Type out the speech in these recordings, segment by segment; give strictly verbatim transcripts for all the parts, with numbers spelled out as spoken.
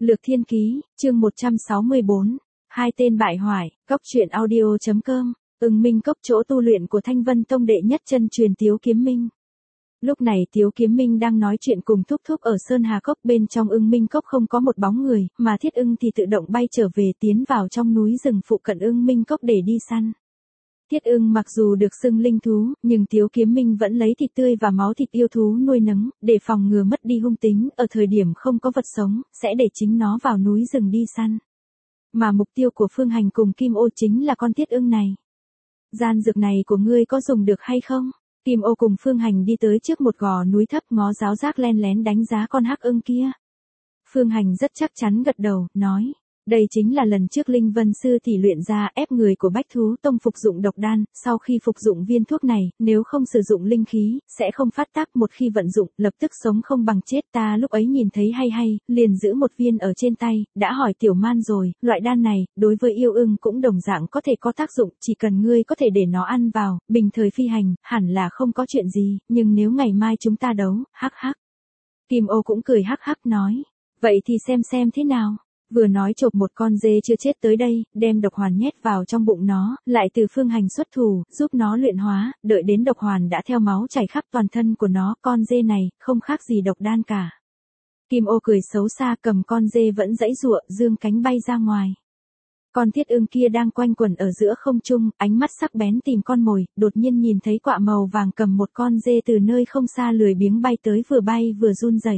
Lược Thiên Ký, chương một trăm sáu mươi bốn, hai tên bại hoại, cốc truyện audio.com, Ưng Minh Cốc chỗ tu luyện của Thanh Vân Tông đệ nhất chân truyền Tiếu Kiếm Minh. Lúc này Tiếu Kiếm Minh đang nói chuyện cùng Thúc Thúc ở Sơn Hà Cốc, bên trong Ưng Minh Cốc không có một bóng người, mà Thiết Ưng thì tự động bay trở về tiến vào trong núi rừng phụ cận Ưng Minh Cốc để đi săn. Thiết Ưng mặc dù được xưng linh thú, nhưng Tiếu Kiếm Minh vẫn lấy thịt tươi và máu thịt yêu thú nuôi nấng, để phòng ngừa mất đi hung tính, ở thời điểm không có vật sống, sẽ để chính nó vào núi rừng đi săn. Mà mục tiêu của Phương Hành cùng Kim Ô chính là con Thiết Ưng này. Gian dược này của ngươi có dùng được hay không? Kim Ô cùng Phương Hành đi tới trước một gò núi thấp, ngó giáo giác len lén đánh giá con hắc ưng kia. Phương Hành rất chắc chắn gật đầu, nói. Đây chính là lần trước Linh Vân Sư tỷ luyện ra ép người của Bách Thú Tông phục dụng độc đan, sau khi phục dụng viên thuốc này, nếu không sử dụng linh khí, sẽ không phát tác, một khi vận dụng, lập tức sống không bằng chết. Ta lúc ấy nhìn thấy hay hay, liền giữ một viên ở trên tay, đã hỏi Tiểu Man rồi, loại đan này, đối với yêu ưng cũng đồng dạng có thể có tác dụng, chỉ cần ngươi có thể để nó ăn vào, bình thời phi hành, hẳn là không có chuyện gì, nhưng nếu ngày mai chúng ta đấu, hắc hắc. Kim Ô cũng cười hắc hắc nói, vậy thì xem xem thế nào. Vừa nói chộp một con dê chưa chết tới đây, đem độc hoàn nhét vào trong bụng nó, lại từ Phương Hành xuất thủ, giúp nó luyện hóa, đợi đến độc hoàn đã theo máu chảy khắp toàn thân của nó, con dê này, không khác gì độc đan cả. Kim Ô cười xấu xa, cầm con dê vẫn giãy giụa, dương cánh bay ra ngoài. Con Thiết Ưng kia đang quanh quẩn ở giữa không trung, ánh mắt sắc bén tìm con mồi, đột nhiên nhìn thấy quạ màu vàng cầm một con dê từ nơi không xa lười biếng bay tới, vừa bay vừa run rẩy.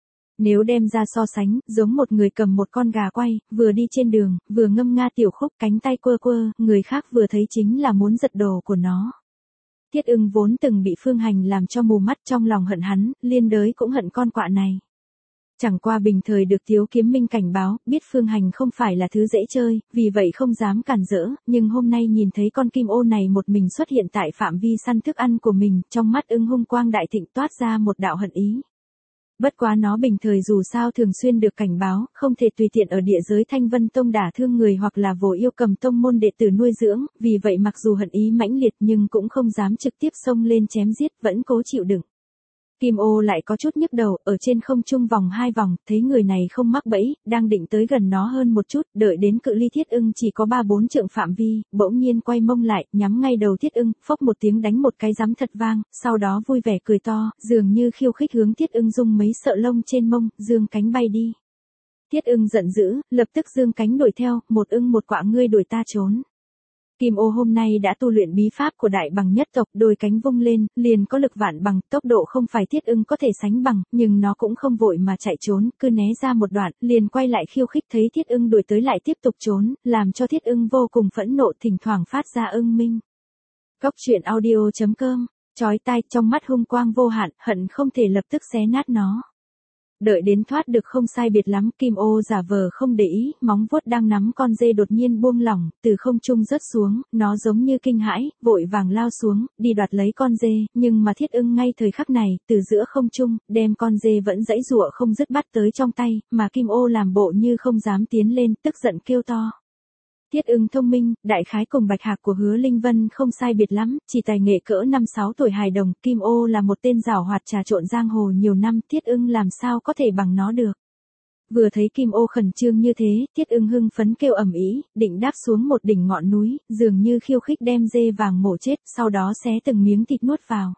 Nếu đem ra so sánh, giống một người cầm một con gà quay, vừa đi trên đường, vừa ngâm nga tiểu khúc, cánh tay quơ quơ, người khác vừa thấy chính là muốn giật đồ của nó. Thiết Ưng vốn từng bị Phương Hành làm cho mù mắt, trong lòng hận hắn, liên đới cũng hận con quạ này. Chẳng qua bình thời được Tiếu Kiếm Minh cảnh báo, biết Phương Hành không phải là thứ dễ chơi, vì vậy không dám cản rỡ, nhưng hôm nay nhìn thấy con Kim Ô này một mình xuất hiện tại phạm vi săn thức ăn của mình, trong mắt Ưng hung quang đại thịnh toát ra một đạo hận ý. Bất quá nó bình thời dù sao thường xuyên được cảnh báo, không thể tùy tiện ở địa giới Thanh Vân Tông đả thương người hoặc là vô yêu cầm tông môn đệ tử nuôi dưỡng, vì vậy mặc dù hận ý mãnh liệt nhưng cũng không dám trực tiếp xông lên chém giết, vẫn cố chịu đựng. Kim Ô lại có chút nhức đầu, ở trên không trung vòng hai vòng, thấy người này không mắc bẫy, đang định tới gần nó hơn một chút, đợi đến cự ly Thiết Ưng chỉ có ba bốn trượng phạm vi, bỗng nhiên quay mông lại, nhắm ngay đầu Thiết Ưng, phốc một tiếng đánh một cái giám thật vang, sau đó vui vẻ cười to, dường như khiêu khích hướng Thiết Ưng rung mấy sợi lông trên mông, dương cánh bay đi. Thiết Ưng giận dữ, lập tức dương cánh đuổi theo, một ưng một quạ, ngươi đuổi ta trốn. Kim Ô hôm nay đã tu luyện bí pháp của đại bằng nhất tộc, đôi cánh vung lên, liền có lực vạn bằng, tốc độ không phải Thiết Ưng có thể sánh bằng, nhưng nó cũng không vội mà chạy trốn, cứ né ra một đoạn, liền quay lại khiêu khích, thấy Thiết Ưng đuổi tới lại tiếp tục trốn, làm cho Thiết Ưng vô cùng phẫn nộ, thỉnh thoảng phát ra ưng minh. Cốc truyện audio.com, chói tai, trong mắt hung quang vô hạn, hận không thể lập tức xé nát nó. Đợi đến thoát được không sai biệt lắm, Kim Ô giả vờ không để ý, móng vuốt đang nắm con dê đột nhiên buông lỏng, từ không trung rớt xuống, nó giống như kinh hãi, vội vàng lao xuống, đi đoạt lấy con dê, nhưng mà Thiết Ưng ngay thời khắc này, từ giữa không trung, đem con dê vẫn giãy giụa không dứt bắt tới trong tay, mà Kim Ô làm bộ như không dám tiến lên, tức giận kêu to. Thiết Ưng thông minh, đại khái cùng Bạch Hạc của Hứa Linh Vân không sai biệt lắm, chỉ tài nghệ cỡ năm sáu tuổi hài đồng, Kim Ô là một tên giảo hoạt trà trộn giang hồ nhiều năm, Thiết Ưng làm sao có thể bằng nó được. Vừa thấy Kim Ô khẩn trương như thế, Thiết Ưng hưng phấn kêu ầm ĩ, định đáp xuống một đỉnh ngọn núi, dường như khiêu khích đem dê vàng mổ chết, sau đó xé từng miếng thịt nuốt vào.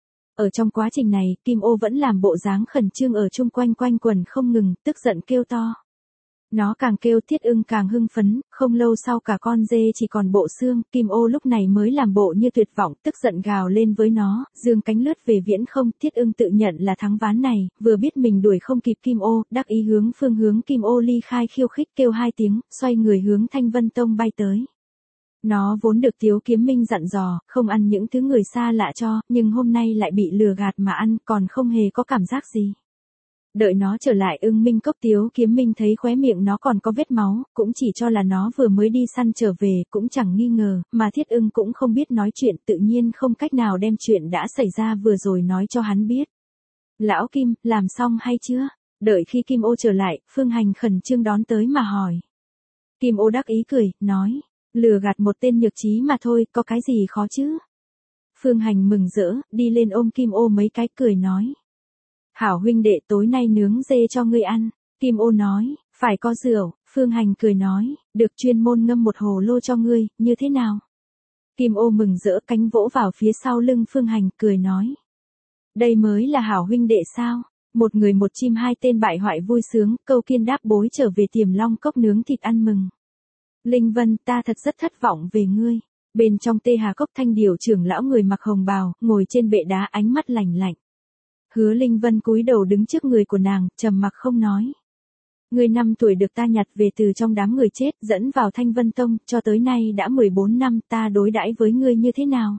Ở trong quá trình này, Kim Ô vẫn làm bộ dáng khẩn trương ở chung quanh quanh quần không ngừng, tức giận kêu to. Nó càng kêu, Thiết Ưng càng hưng phấn, không lâu sau cả con dê chỉ còn bộ xương, Kim Ô lúc này mới làm bộ như tuyệt vọng, tức giận gào lên với nó, dương cánh lướt về viễn không, Thiết Ưng tự nhận là thắng ván này, vừa biết mình đuổi không kịp Kim Ô, đắc ý hướng phương hướng Kim Ô ly khai khiêu khích kêu hai tiếng, xoay người hướng Thanh Vân Tông bay tới. Nó vốn được Tiếu Kiếm Minh dặn dò, không ăn những thứ người xa lạ cho, nhưng hôm nay lại bị lừa gạt mà ăn, còn không hề có cảm giác gì. Đợi nó trở lại Ưng Minh Cốc, Tiếu Kiếm Minh thấy khóe miệng nó còn có vết máu, cũng chỉ cho là nó vừa mới đi săn trở về, cũng chẳng nghi ngờ, mà Thiết Ưng cũng không biết nói chuyện, tự nhiên không cách nào đem chuyện đã xảy ra vừa rồi nói cho hắn biết. Lão Kim, làm xong hay chưa? Đợi khi Kim Ô trở lại, Phương Hành khẩn trương đón tới mà hỏi. Kim Ô đắc ý cười, nói, lừa gạt một tên nhược trí mà thôi, có cái gì khó chứ? Phương Hành mừng rỡ, đi lên ôm Kim Ô mấy cái cười nói. Hảo huynh đệ, tối nay nướng dê cho ngươi ăn. Kim Ô nói, Phải có rượu, Phương Hành cười nói, được chuyên môn ngâm một hồ lô cho ngươi, như thế nào? Kim Ô mừng rỡ cánh vỗ vào phía sau lưng Phương Hành, cười nói. Đây mới là hảo huynh đệ sao? Một người một chim hai tên bại hoại vui sướng, câu kiên đáp bối trở về Tiềm Long Cốc nướng thịt ăn mừng. Linh Vân, ta thật rất thất vọng về ngươi. Bên trong Tê Hà Cốc Thanh Điểu trưởng lão người mặc hồng bào, ngồi trên bệ đá ánh mắt lạnh lạnh. Hứa Linh Vân cúi đầu đứng trước người của nàng, trầm mặc không nói. Ngươi năm tuổi được ta nhặt về từ trong đám người chết, dẫn vào Thanh Vân Tông, cho tới nay đã mười bốn năm, ta đối đãi với ngươi như thế nào?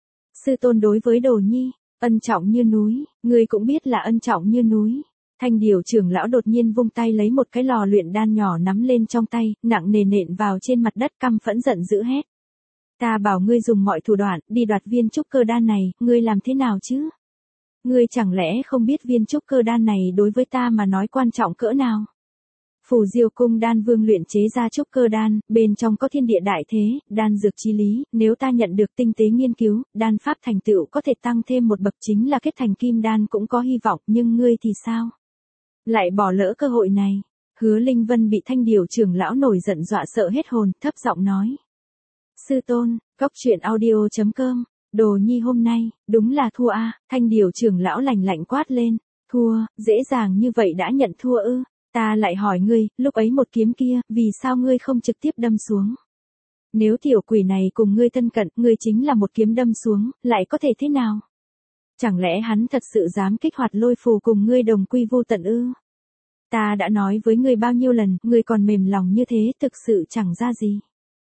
Sư tôn đối với Đồ Nhi, ân trọng như núi, ngươi cũng biết là ân trọng như núi. Thanh Điểu trưởng lão đột nhiên vung tay lấy một cái lò luyện đan nhỏ nắm lên trong tay, nặng nề nện vào trên mặt đất, căm phẫn giận dữ hét. Ta bảo ngươi dùng mọi thủ đoạn, đi đoạt viên trúc cơ đan này, ngươi làm thế nào chứ? Ngươi chẳng lẽ không biết viên trúc cơ đan này đối với ta mà nói quan trọng cỡ nào? Phù Diêu cung đan vương luyện chế ra trúc cơ đan, bên trong có thiên địa đại thế, đan dược chi lý, nếu ta nhận được tinh tế nghiên cứu, đan pháp thành tựu có thể tăng thêm một bậc, chính là kết thành kim đan cũng có hy vọng, nhưng ngươi thì sao? Lại bỏ lỡ cơ hội này. Hứa Linh Vân bị Thanh Điểu trưởng lão nổi giận dọa sợ hết hồn, thấp giọng nói. Sư tôn, cốc truyện audio chấm com, Đồ Nhi hôm nay, đúng là thua a. À. Thanh Điểu trưởng lão lạnh lạnh quát lên. Thua, dễ dàng như vậy đã nhận thua ư? Ta lại hỏi ngươi, lúc ấy một kiếm kia, vì sao ngươi không trực tiếp đâm xuống? Nếu tiểu quỷ này cùng ngươi thân cận, ngươi chính là một kiếm đâm xuống, lại có thể thế nào? Chẳng lẽ hắn thật sự dám kích hoạt lôi phù cùng ngươi đồng quy vô tận ư? Ta đã nói với ngươi bao nhiêu lần, ngươi còn mềm lòng như thế, thực sự chẳng ra gì.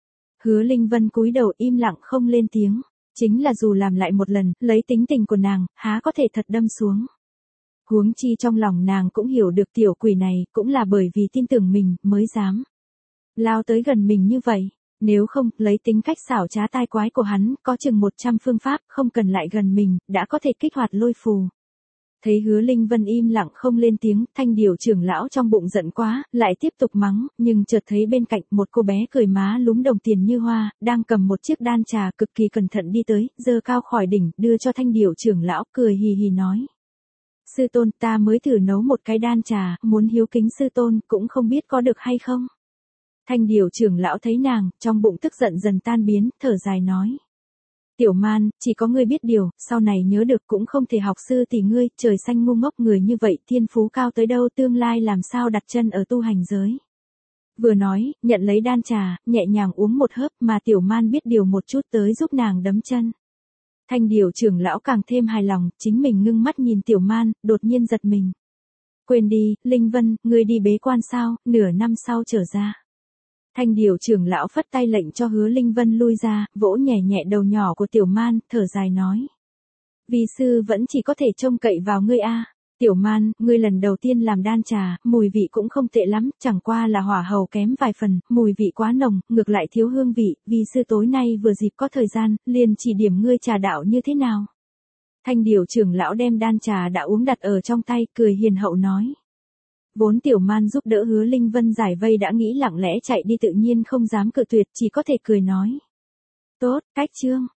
Hứa Linh Vân cúi đầu im lặng không lên tiếng, chính là dù làm lại một lần, lấy tính tình của nàng, há có thể thật đâm xuống. Huống chi trong lòng nàng cũng hiểu được tiểu quỷ này, cũng là bởi vì tin tưởng mình, mới dám lao tới gần mình như vậy. Nếu không, lấy tính cách xảo trá tai quái của hắn, có chừng một trăm phương pháp, không cần lại gần mình, đã có thể kích hoạt lôi phù. Thấy Hứa Linh Vân im lặng không lên tiếng, Thanh Điểu trưởng lão trong bụng giận quá, lại tiếp tục mắng, nhưng chợt thấy bên cạnh một cô bé cười má lúm đồng tiền như hoa, đang cầm một chiếc đan trà cực kỳ cẩn thận đi tới, giơ cao khỏi đỉnh, đưa cho Thanh Điểu trưởng lão, cười hì hì nói. Sư tôn, ta mới thử nấu một cái đan trà, muốn hiếu kính sư tôn, cũng không biết có được hay không. Thanh Điểu trưởng lão thấy nàng, trong bụng tức giận dần tan biến, thở dài nói. Tiểu Man, chỉ có ngươi biết điều, sau này nhớ được cũng không thể học sư tỷ ngươi, trời xanh ngu ngốc người như vậy, thiên phú cao tới đâu, tương lai làm sao đặt chân ở tu hành giới. Vừa nói, nhận lấy đan trà, nhẹ nhàng uống một hớp, mà Tiểu Man biết điều một chút tới giúp nàng đấm chân. Thanh Điểu trưởng lão càng thêm hài lòng, chính mình ngưng mắt nhìn Tiểu Man, đột nhiên giật mình. Quên đi, Linh Vân, ngươi đi bế quan sao, nửa năm sau trở ra. Thanh Điểu trưởng lão phất tay lệnh cho Hứa Linh Vân lui ra, vỗ nhẹ nhẹ đầu nhỏ của Tiểu Man, thở dài nói. Vi sư vẫn chỉ có thể trông cậy vào ngươi a. Tiểu Man, ngươi lần đầu tiên làm đan trà, mùi vị cũng không tệ lắm, chẳng qua là hỏa hầu kém vài phần, mùi vị quá nồng, ngược lại thiếu hương vị, vi sư tối nay vừa dịp có thời gian, liền chỉ điểm ngươi trà đạo như thế nào. Thanh Điểu trưởng lão đem đan trà đã uống đặt ở trong tay, cười hiền hậu nói. Vốn Tiểu Man giúp đỡ Hứa Linh Vân giải vây đã nghĩ lặng lẽ chạy đi tự nhiên không dám cự tuyệt, chỉ có thể cười nói. Tốt, cách chương.